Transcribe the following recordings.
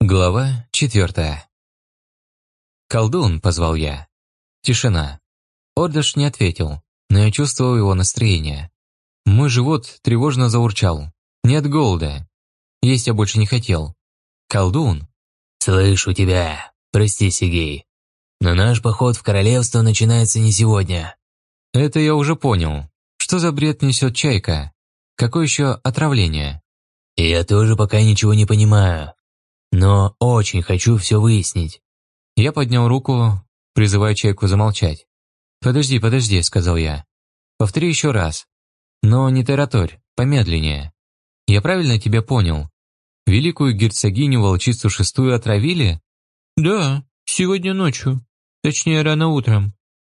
Глава 4. «Колдун», — позвал я. Тишина. Ордаш не ответил, но я чувствовал его настроение. Мой живот тревожно заурчал. Не от голода. Есть я больше не хотел. «Колдун?» «Слышу тебя. Прости, Сигей. Но наш поход в королевство начинается не сегодня». «Это я уже понял. Что за бред несет Чайка? Какое еще отравление?» «Я тоже пока ничего не понимаю. Но очень хочу все выяснить». Я поднял руку, призывая Чайку замолчать. «Подожди», — сказал я. «Повтори еще раз. Но не тараторь, помедленнее. Я правильно тебя понял? Великую герцогиню волчицу шестую отравили?» «Да, сегодня ночью. Точнее, рано утром».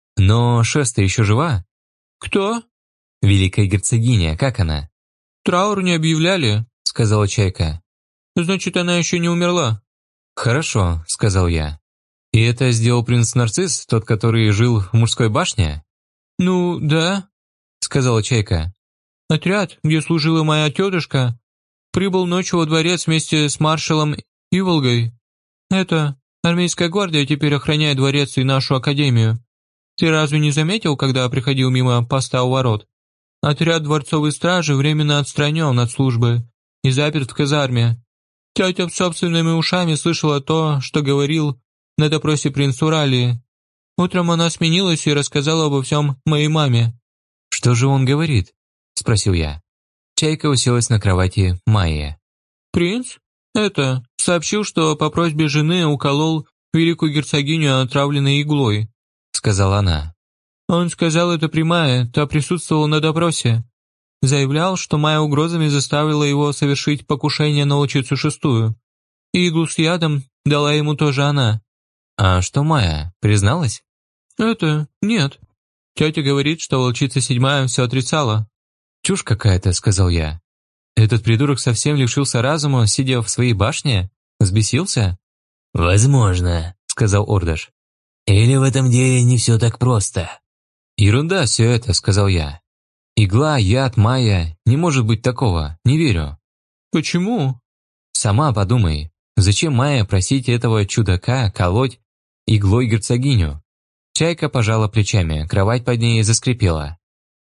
«Но шестая еще жива?» «Кто?» «Великая герцогиня, как она?» «Траур не объявляли», — сказала Чайка. «Значит, она еще не умерла». «Хорошо», — сказал я. «И это сделал принц Нарцисс, тот, который жил в мужской башне?» «Ну, да», — сказала Чайка. «Отряд, где служила моя тетушка, прибыл ночью во дворец вместе с маршалом Иволгой. Армейская гвардия теперь охраняет дворец и нашу академию. Ты разве не заметил, когда приходил мимо поста у ворот? Отряд дворцовой стражи временно отстранен от службы и заперт в казарме. Тетя собственными ушами слышала то, что говорил на допросе принц Уралии. Утром она сменилась и рассказала обо всем моей маме». «Что же он говорит?» — спросил я. Чайка уселась на кровати Майи. «Принц? Сообщил, что по просьбе жены уколол великую герцогиню отравленной иглой», — сказала она. «Он сказал это при Майе, та присутствовала на допросе. Заявлял, что Майя угрозами заставила его совершить покушение на волчицу шестую. И иглу с ядом дала ему тоже она». «А что Майя, призналась?» Нет. Тетя говорит, что волчица седьмая все отрицала». «Чушь какая-то», — сказал я. «Этот придурок совсем лишился разума, сидя в своей башне? Взбесился?» «Возможно», — сказал Ордаш. «Или в этом деле не все так просто». «Ерунда все это», — сказал я. «Игла, яд, Майя, не может быть такого, не верю». «Почему?» «Сама подумай, зачем Майя просить этого чудака колоть иглой герцогиню?» Чайка пожала плечами, кровать под ней заскрипела.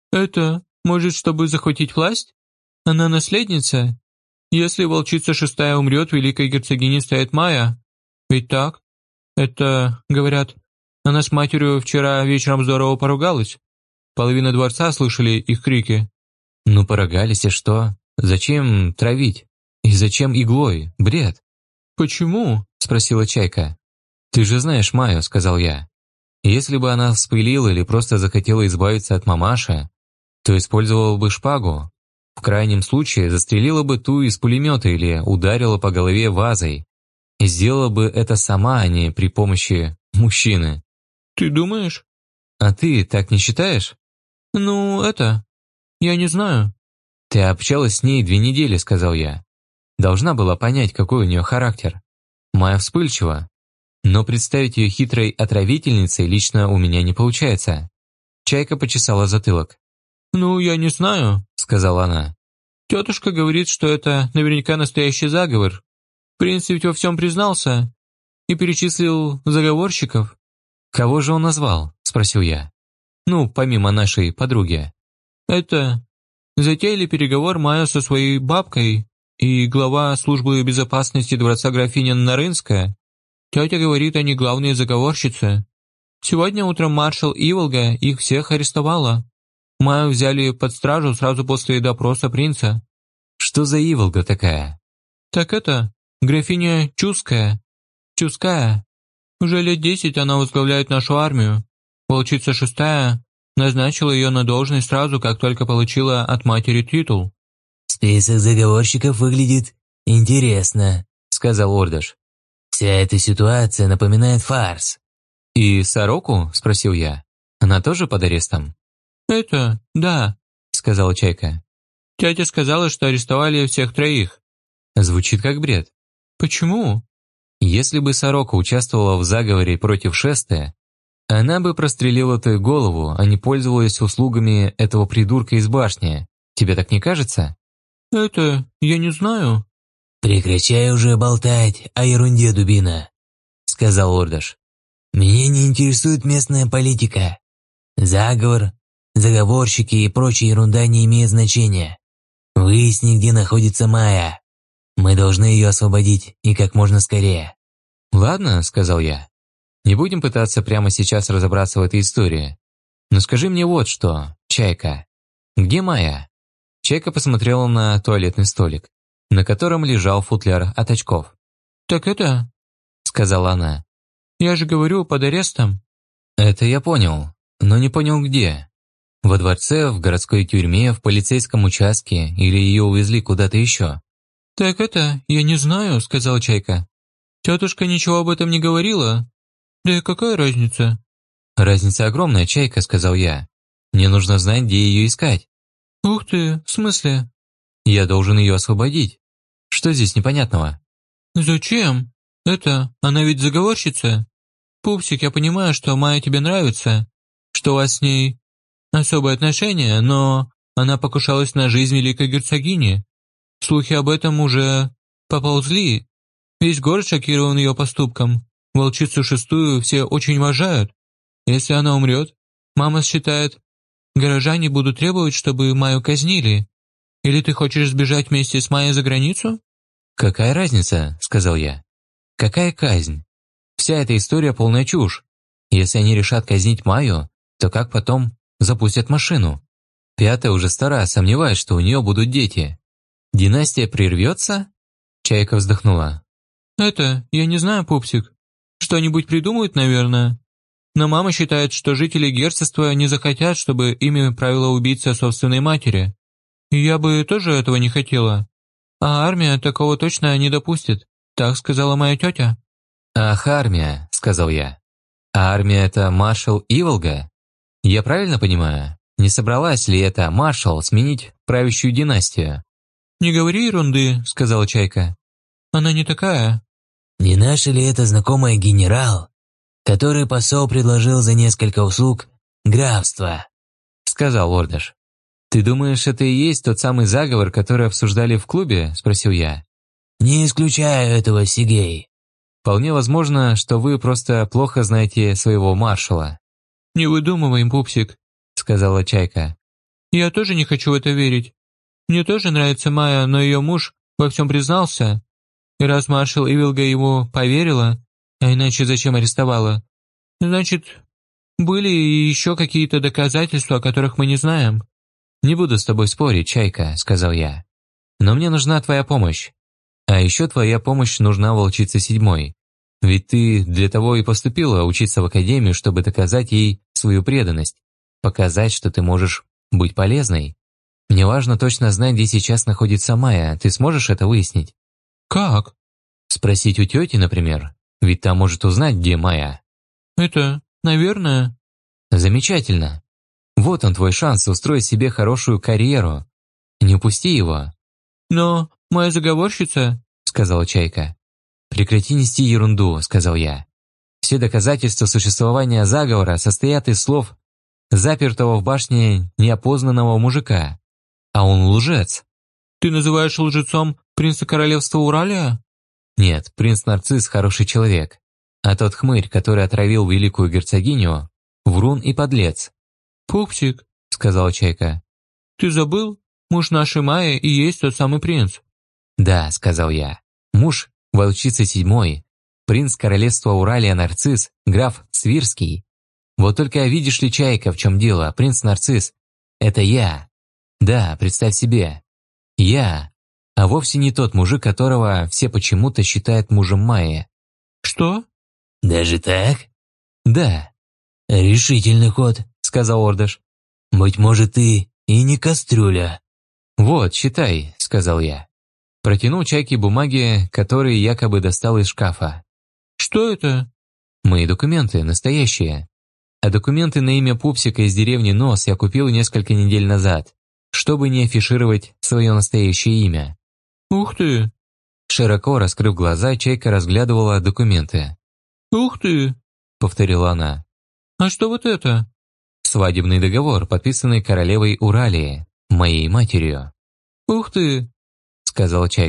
Может, чтобы захватить власть? Она наследница? Если волчица шестая умрет, великой герцогиней станет Майя. Ведь так? Говорят, она с матерью вчера вечером здорово поругалась. Половина дворца слышали их крики». «Ну, поругались, и что? Зачем травить? И зачем иглой? Бред!» «Почему?» — спросила Чайка. «Ты же знаешь Майю», — сказал я. «Если бы она вспылила или просто захотела избавиться от мамаши, то использовала бы шпагу. В крайнем случае застрелила бы ту из пулемета или ударила по голове вазой. И сделала бы это сама, а не при помощи мужчины». «Ты думаешь?» «А ты так не считаешь?» Я не знаю». «Ты общалась с ней 2 недели», — сказал я. «Должна была понять, какой у нее характер. Майя вспыльчива. Но представить ее хитрой отравительницей лично у меня не получается». Чайка почесала затылок. «Я не знаю», — сказала она. «Тетушка говорит, что это наверняка настоящий заговор. Принц ведь во всем признался и перечислил заговорщиков». «Кого же он назвал?» — спросил я. Помимо нашей подруги. Затеяли переговор Майя со своей бабкой и глава службы безопасности дворца графиня Нарынская. Тетя говорит, они главные заговорщицы. Сегодня утром маршал Иволга их всех арестовала. Майю взяли под стражу сразу после допроса принца». «Что за Иволга такая?» Графиня Чуская. Уже лет 10 она возглавляет нашу армию. Волчица шестая назначила ее на должность сразу, как только получила от матери титул». «Список заговорщиков выглядит интересно», — сказал Ордаш. «Вся эта ситуация напоминает фарс». «И Сороку?» — спросил я. «Она тоже под арестом?» Да», — сказала Чайка. «Тетя сказала, что арестовали всех 3». Звучит как бред. «Почему?» «Если бы Сорока участвовала в заговоре против Шесты, она бы прострелила твою голову, а не пользовалась услугами этого придурка из башни. Тебе так не кажется?» Я не знаю». «Прекращай уже болтать о ерунде, дубина», — сказал Ордаш. «Меня не интересует местная политика. Заговор, заговорщики и прочая ерунда не имеет значения. Выясни, где находится Майя. Мы должны ее освободить и как можно скорее». «Ладно», — сказал я. «Не будем пытаться прямо сейчас разобраться в этой истории. Но скажи мне вот что, Чайка. Где Майя?» Чайка посмотрела на туалетный столик, на котором лежал футляр от очков. «Так это...» — сказала она. «Я же говорю, под арестом». «Это я понял, но не понял где. Во дворце, в городской тюрьме, в полицейском участке или ее увезли куда-то еще?» «Так это, я не знаю», — сказала Чайка. «Тетушка ничего об этом не говорила. Да и какая разница?» «Разница огромная, Чайка», — сказал я. «Мне нужно знать, где ее искать». «Ух ты, в смысле?» «Я должен ее освободить. Что здесь непонятного?» «Зачем? Это, она ведь заговорщица. Пупсик, я понимаю, что Майя тебе нравится, что у вас с ней особые отношения, но она покушалась на жизнь великой герцогини. Слухи об этом уже поползли. Весь город шокирован ее поступком. Волчицу шестую все очень уважают. Если она умрет, мама считает, горожане будут требовать, чтобы Майю казнили. Или ты хочешь сбежать вместе с Майей за границу?» «Какая разница?» — сказал я. «Какая казнь? Вся эта история полная чушь. Если они решат казнить Майю, то как потом запустят машину? Пятая уже стара, сомневаюсь, что у нее будут дети. Династия прервется?» Чайка вздохнула. «Это, я не знаю, Пупсик. Что-нибудь придумают, наверное. Но мама считает, что жители герцогства не захотят, чтобы ими правила убийца собственной матери. И я бы тоже этого не хотела. А армия такого точно не допустит, так сказала моя тетя». «Ах, армия», — сказал я. «А армия — это маршал Иволга? Я правильно понимаю? Не собралась ли эта маршал сменить правящую династию?» «Не говори ерунды», — сказала Чайка. «Она не такая». «Не наша ли это знакомая генерал, который посол предложил за несколько услуг графства?» — сказал Ордаш. «Ты думаешь, это и есть тот самый заговор, который обсуждали в клубе?» — спросил я. «Не исключаю этого, Сигей». «Вполне возможно, что вы просто плохо знаете своего маршала». «Не выдумываем, Пупсик», — сказала Чайка. «Я тоже не хочу в это верить. Мне тоже нравится Майя, но ее муж во всем признался. И раз маршал Ивилга ему поверила, а иначе зачем арестовала, значит, были и еще какие-то доказательства, о которых мы не знаем». «Не буду с тобой спорить, Чайка», — сказал я. «Но мне нужна твоя помощь. А еще твоя помощь нужна волчице седьмой. Ведь ты для того и поступила учиться в академию, чтобы доказать ей свою преданность, показать, что ты можешь быть полезной. Мне важно точно знать, где сейчас находится Майя. Ты сможешь это выяснить?» «Как?» «Спросить у тети, например. Ведь та может узнать, где Майя». «Это, наверное...» «Замечательно. Вот он твой шанс устроить себе хорошую карьеру. Не упусти его». «Но моя заговорщица...» — сказала Чайка. «Прекрати нести ерунду», — сказал я. «Все доказательства существования заговора состоят из слов запертого в башне неопознанного мужика. А он лжец». «Ты называешь лжецом принца королевства Уралия?» «Нет, принц Нарцисс хороший человек. А тот хмырь, который отравил великую герцогиню, врун и подлец». «Пупсик», — сказала Чайка. «ты забыл? Муж нашей Майи и есть тот самый принц». «Да», — сказал я. «Муж волчицы седьмой, принц королевства Уралия Нарцисс, граф Свирский. Вот только видишь ли, Чайка, в чем дело, принц Нарцисс — это я. Да, представь себе. Я, а вовсе не тот мужик, которого все почему-то считают мужем Майи». «Что?» «Даже так?» «Да», «Решительный ход», — сказал Ордаш. «Быть может, ты и не кастрюля». «Вот, считай», — сказал я. Протянул Чайке бумаги, которые якобы достал из шкафа. «Что это?» «Мои документы, настоящие. А документы на имя пупсика из деревни Нос я купил несколько недель назад, чтобы не афишировать свое настоящее имя». «Ух ты! Широко раскрыв глаза, Чайка разглядывала документы. Ух ты!» — повторила она. «А что вот это?» «Свадебный договор, подписанный королевой Уралии, моей матерью», «Ух ты!» — сказала Чайка.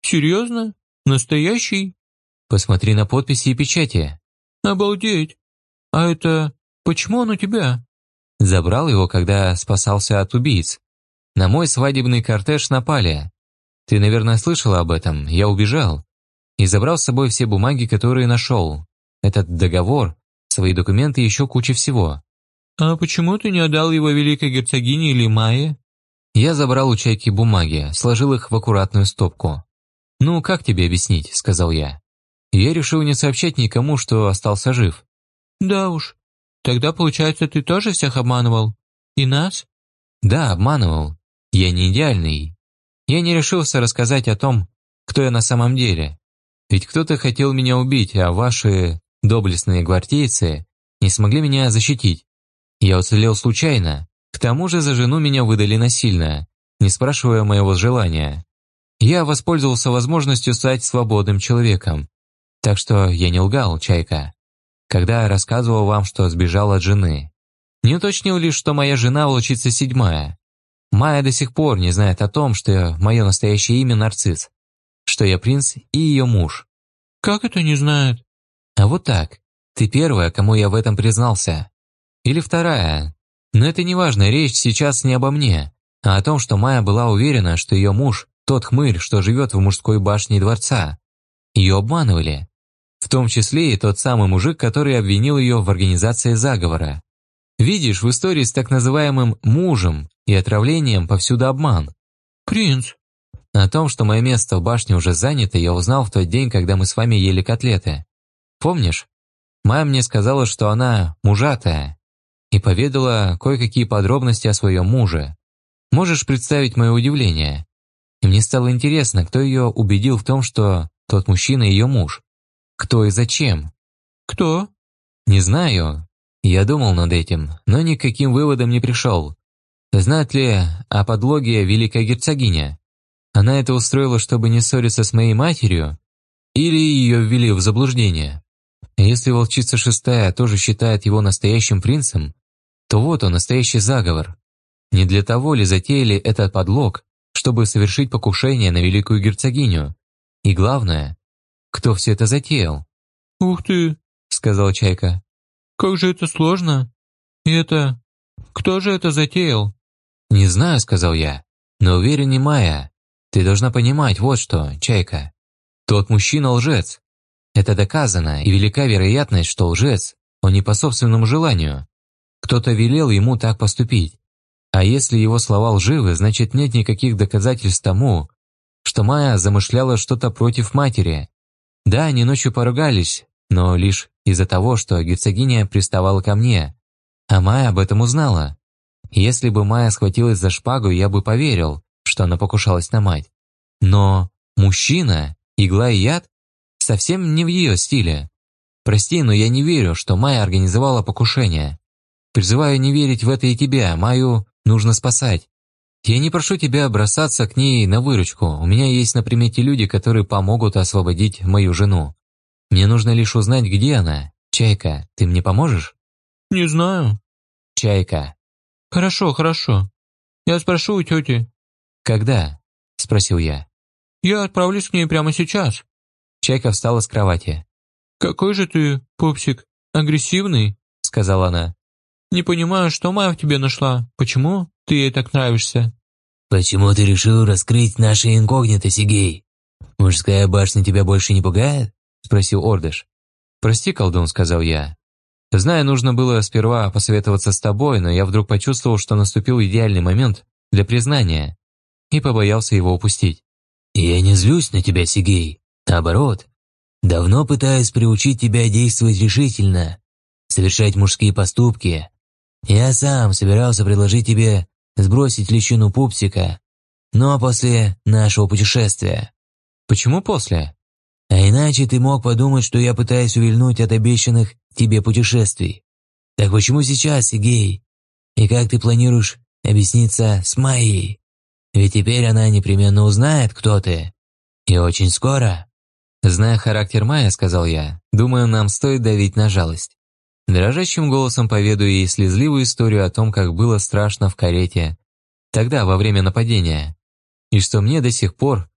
Серьезно? Настоящий? Посмотри на подписи и печати. Обалдеть! А это... почему он у тебя? Забрал его, когда спасался от убийц. На мой свадебный кортеж напали. Ты, наверное, слышала об этом. Я убежал. И забрал с собой все бумаги, которые нашел. Этот договор, свои документы и еще куча всего. А почему ты не отдал его великой герцогине или Майе? Я забрал у Чайки бумаги, сложил их в аккуратную стопку. «Ну, как тебе объяснить?» – сказал я. Я решил не сообщать никому, что остался жив. Да уж. Тогда, получается, ты тоже всех обманывал? И нас? Да, обманывал. Я не идеальный. Я не решился рассказать о том, кто я на самом деле. Ведь кто-то хотел меня убить, а ваши доблестные гвардейцы не смогли меня защитить. Я уцелел случайно. К тому же за жену меня выдали насильно, не спрашивая моего желания. Я воспользовался возможностью стать свободным человеком. Так что я не лгал, Чайка, когда рассказывал вам, что сбежал от жены. Не уточнил лишь, что моя жена волчица 7. Майя до сих пор не знает о том, что мое настоящее имя Нарцисс, что я принц и ее муж. Как это не знает? А вот так. Ты первая, кому я в этом признался. Или вторая. Но это не важно, речь сейчас не обо мне, а о том, что Майя была уверена, что ее муж – тот хмырь, что живет в мужской башне дворца. Ее обманывали. В том числе и тот самый мужик, который обвинил ее в организации заговора. Видишь, в истории с так называемым «мужем» и отравлением повсюду обман. Принц. О том, что мое место в башне уже занято, я узнал в тот день, когда мы с вами ели котлеты. Помнишь? Майя мне сказала, что она мужатая, и поведала кое-какие подробности о своем муже. Можешь представить мое удивление? И мне стало интересно, кто ее убедил в том, что тот мужчина ее муж. Кто и зачем? Кто? Не знаю. Я думал над этим, но ни к каким выводам не пришел. Знает ли о подлоге великая герцогиня? Она это устроила, чтобы не ссориться с моей матерью? Или ее ввели в заблуждение? Если волчица 6 тоже считает его настоящим принцем, то вот он, настоящий заговор. Не для того ли затеяли этот подлог, чтобы совершить покушение на великую герцогиню? И главное, кто все это затеял? Ух ты, сказал Чайка. Как же это сложно. И это... кто же это затеял? Не знаю, сказал я, но уверен, не Майя. Ты должна понимать вот что, Чайка. Тот мужчина лжец. Это доказано, и велика вероятность, что лжец, он не по собственному желанию. Кто-то велел ему так поступить. А если его слова лживы, значит нет никаких доказательств тому, что Майя замышляла что-то против матери. Да, они ночью поругались, но лишь из-за того, что герцогиня приставала ко мне, а Майя об этом узнала. Если бы Майя схватилась за шпагу, я бы поверил, что она покушалась на мать. Но мужчина, игла и яд совсем не в ее стиле. Прости, но я не верю, что Майя организовала покушение. Призываю не верить в это и тебя, Майю нужно спасать. Я не прошу тебя бросаться к ней на выручку, у меня есть на примете люди, которые помогут освободить мою жену. Мне нужно лишь узнать, где она. Чайка, ты мне поможешь? Не знаю. Чайка. Хорошо, хорошо. Я спрошу у тети. Когда? Спросил я. Я отправлюсь к ней прямо сейчас. Чайка встала с кровати. Какой же ты, пупсик, агрессивный, сказала она. Не понимаю, что Майя в тебе нашла. Почему ты ей так нравишься? Почему ты решил раскрыть наше инкогнито, Сигей? Мужская башня тебя больше не пугает? Спросил Ордыш. Прости, колдун, сказал я. Знаю, нужно было сперва посоветоваться с тобой, но я вдруг почувствовал, что наступил идеальный момент для признания, и побоялся его упустить. Я не злюсь на тебя, Сигей. Наоборот, давно пытаюсь приучить тебя действовать решительно, совершать мужские поступки. Я сам собирался предложить тебе сбросить личину пупсика, но после нашего путешествия. Почему после? А иначе ты мог подумать, что я пытаюсь увильнуть от обещанных тебе путешествий. Так почему сейчас, Сигей? И как ты планируешь объясниться с Майей? Ведь теперь она непременно узнает, кто ты. И очень скоро. Зная характер Майи, сказал я, думаю, нам стоит давить на жалость. Дрожащим голосом поведаю ей слезливую историю о том, как было страшно в карете, тогда, во время нападения, и что мне до сих пор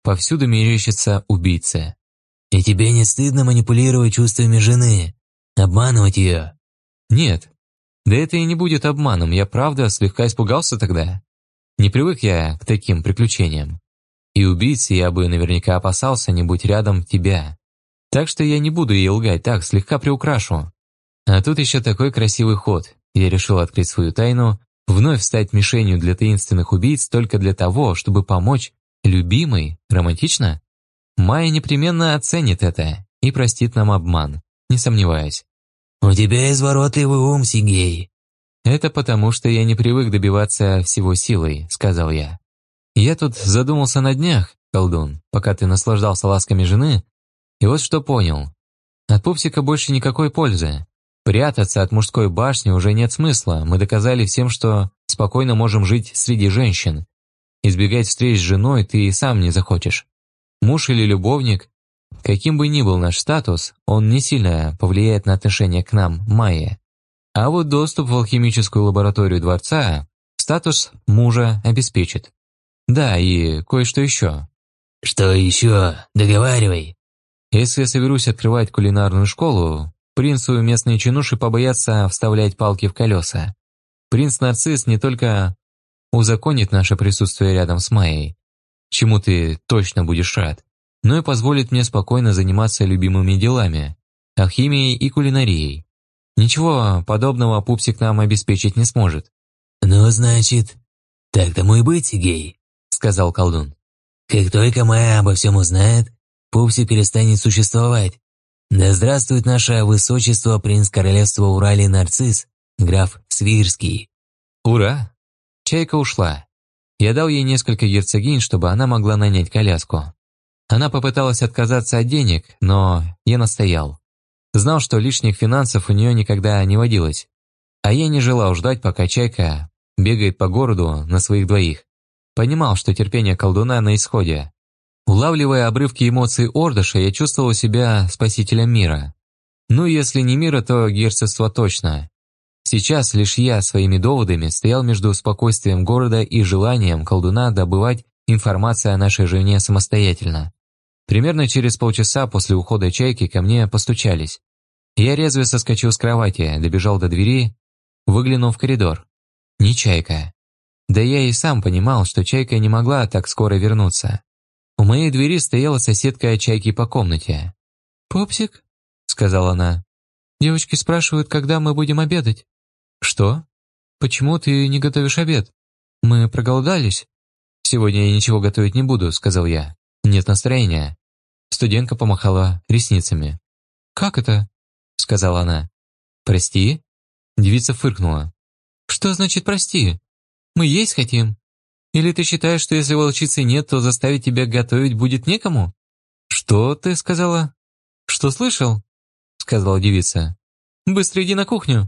повсюду мерещатся убийцы. И тебе не стыдно манипулировать чувствами жены, обманывать ее? Нет. Да это и не будет обманом, я правда слегка испугался тогда. Не привык я к таким приключениям. И убийцы я бы наверняка опасался, не будь рядом тебя. Так что я не буду ей лгать, так, слегка приукрашу. А тут еще такой красивый ход. Я решил открыть свою тайну, вновь стать мишенью для таинственных убийц только для того, чтобы помочь любимой. Романтично? Майя непременно оценит это и простит нам обман, не сомневаюсь. «У тебя изворотливый ум, Сигей». «Это потому, что я не привык добиваться всего силой», — сказал я. «Я тут задумался на днях, колдун, пока ты наслаждался ласками жены, и вот что понял. От пупсика больше никакой пользы. Прятаться от мужской башни уже нет смысла, мы доказали всем, что спокойно можем жить среди женщин. Избегать встреч с женой ты и сам не захочешь. Муж или любовник, каким бы ни был наш статус, он не сильно повлияет на отношение к нам, Майе. А вот доступ в алхимическую лабораторию дворца статус мужа обеспечит. Да, и кое-что еще». «Что еще? Договаривай». «Если я соберусь открывать кулинарную школу, принцу местные чинуши побоятся вставлять палки в колеса. Принц-нарцисс не только узаконит наше присутствие рядом с Майей, чему ты точно будешь рад, но и позволит мне спокойно заниматься любимыми делами, алхимией и кулинарией. Ничего подобного пупсик нам обеспечить не сможет». «Ну, значит, так тому и быть, Сигей», — сказал колдун. «Как только Майя обо всем узнает, пупсик перестанет существовать. Да здравствует наше высочество, принц королевства Уралии Нарцисс, граф Свирский». «Ура!» Чайка ушла. Я дал ей несколько герцогинь, чтобы она могла нанять коляску. Она попыталась отказаться от денег, но я настоял. Знал, что лишних финансов у нее никогда не водилось. А я не желал ждать, пока Чайка бегает по городу на своих двоих. Понимал, что терпение колдуна на исходе. Улавливая обрывки эмоций Ордыша, я чувствовал себя спасителем мира. Ну, если не мира, то герцогства точно. Сейчас лишь я своими доводами стоял между спокойствием города и желанием колдуна добывать информацию о нашей жене самостоятельно. Примерно через полчаса после ухода Чайки ко мне постучались. Я резво соскочил с кровати, добежал до двери, выглянул в коридор. Не Чайка. Да я и сам понимал, что Чайка не могла так скоро вернуться. У моей двери стояла соседка Чайки по комнате. «Пупсик?» — сказала она. «Девочки спрашивают, когда мы будем обедать». «Что? Почему ты не готовишь обед? Мы проголодались». «Сегодня я ничего готовить не буду», — сказал я. «Нет настроения». Студентка помахала ресницами. «Как это?» — сказала она. «Прости?» Девица фыркнула. «Что значит «прости»? Мы есть хотим. Или ты считаешь, что если волчицы нет, то заставить тебя готовить будет некому?» «Что ты сказала?» «Что слышал?» — сказала девица. «Быстро иди на кухню».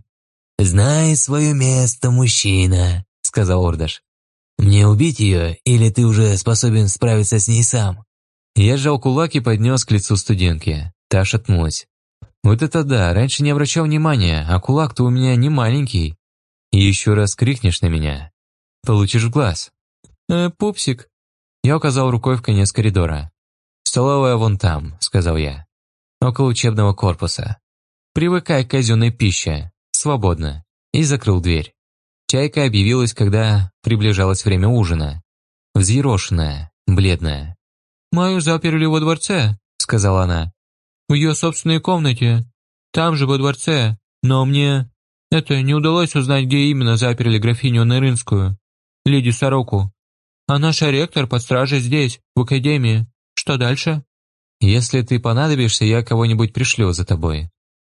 «Знай свое место, мужчина», — сказал Ордыш. «Мне убить ее, или ты уже способен справиться с ней сам?» Я сжал кулак и поднес к лицу студентки. Та шатнулась. «Вот это да, раньше не обращал внимания, а кулак-то у меня не маленький. И еще раз крикнешь на меня, получишь в глаз». «Пупсик». Я указал рукой в конец коридора. «Столовая вон там», — сказал я. «Около учебного корпуса. Привыкай к казенной пище. Свободно». И закрыл дверь. Чайка объявилась, когда приближалось время ужина. Взъерошенная, бледная. «Мою заперли во дворце», — сказала она. «В ее собственной комнате. Там же во дворце. Но мне не удалось узнать, где именно заперли графиню Нырынскую, леди Сороку. А наша ректор под стражей здесь, в академии. Что дальше?» «Если ты понадобишься, я кого-нибудь пришлю за тобой».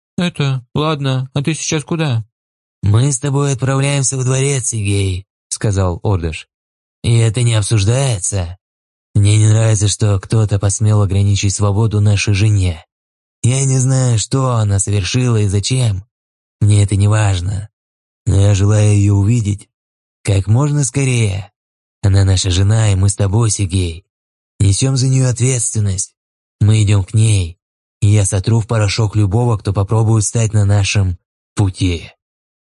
Ладно, а ты сейчас куда?» «Мы с тобой отправляемся в дворец, Сигей», — сказал Ордыш. «И это не обсуждается. Мне не нравится, что кто-то посмел ограничить свободу нашей жене. Я не знаю, что она совершила и зачем. Мне это не важно. Но я желаю ее увидеть как можно скорее. Она наша жена, и мы с тобой, Сигей, несем за нее ответственность. Мы идем к ней, и я сотру в порошок любого, кто попробует стать на нашем пути».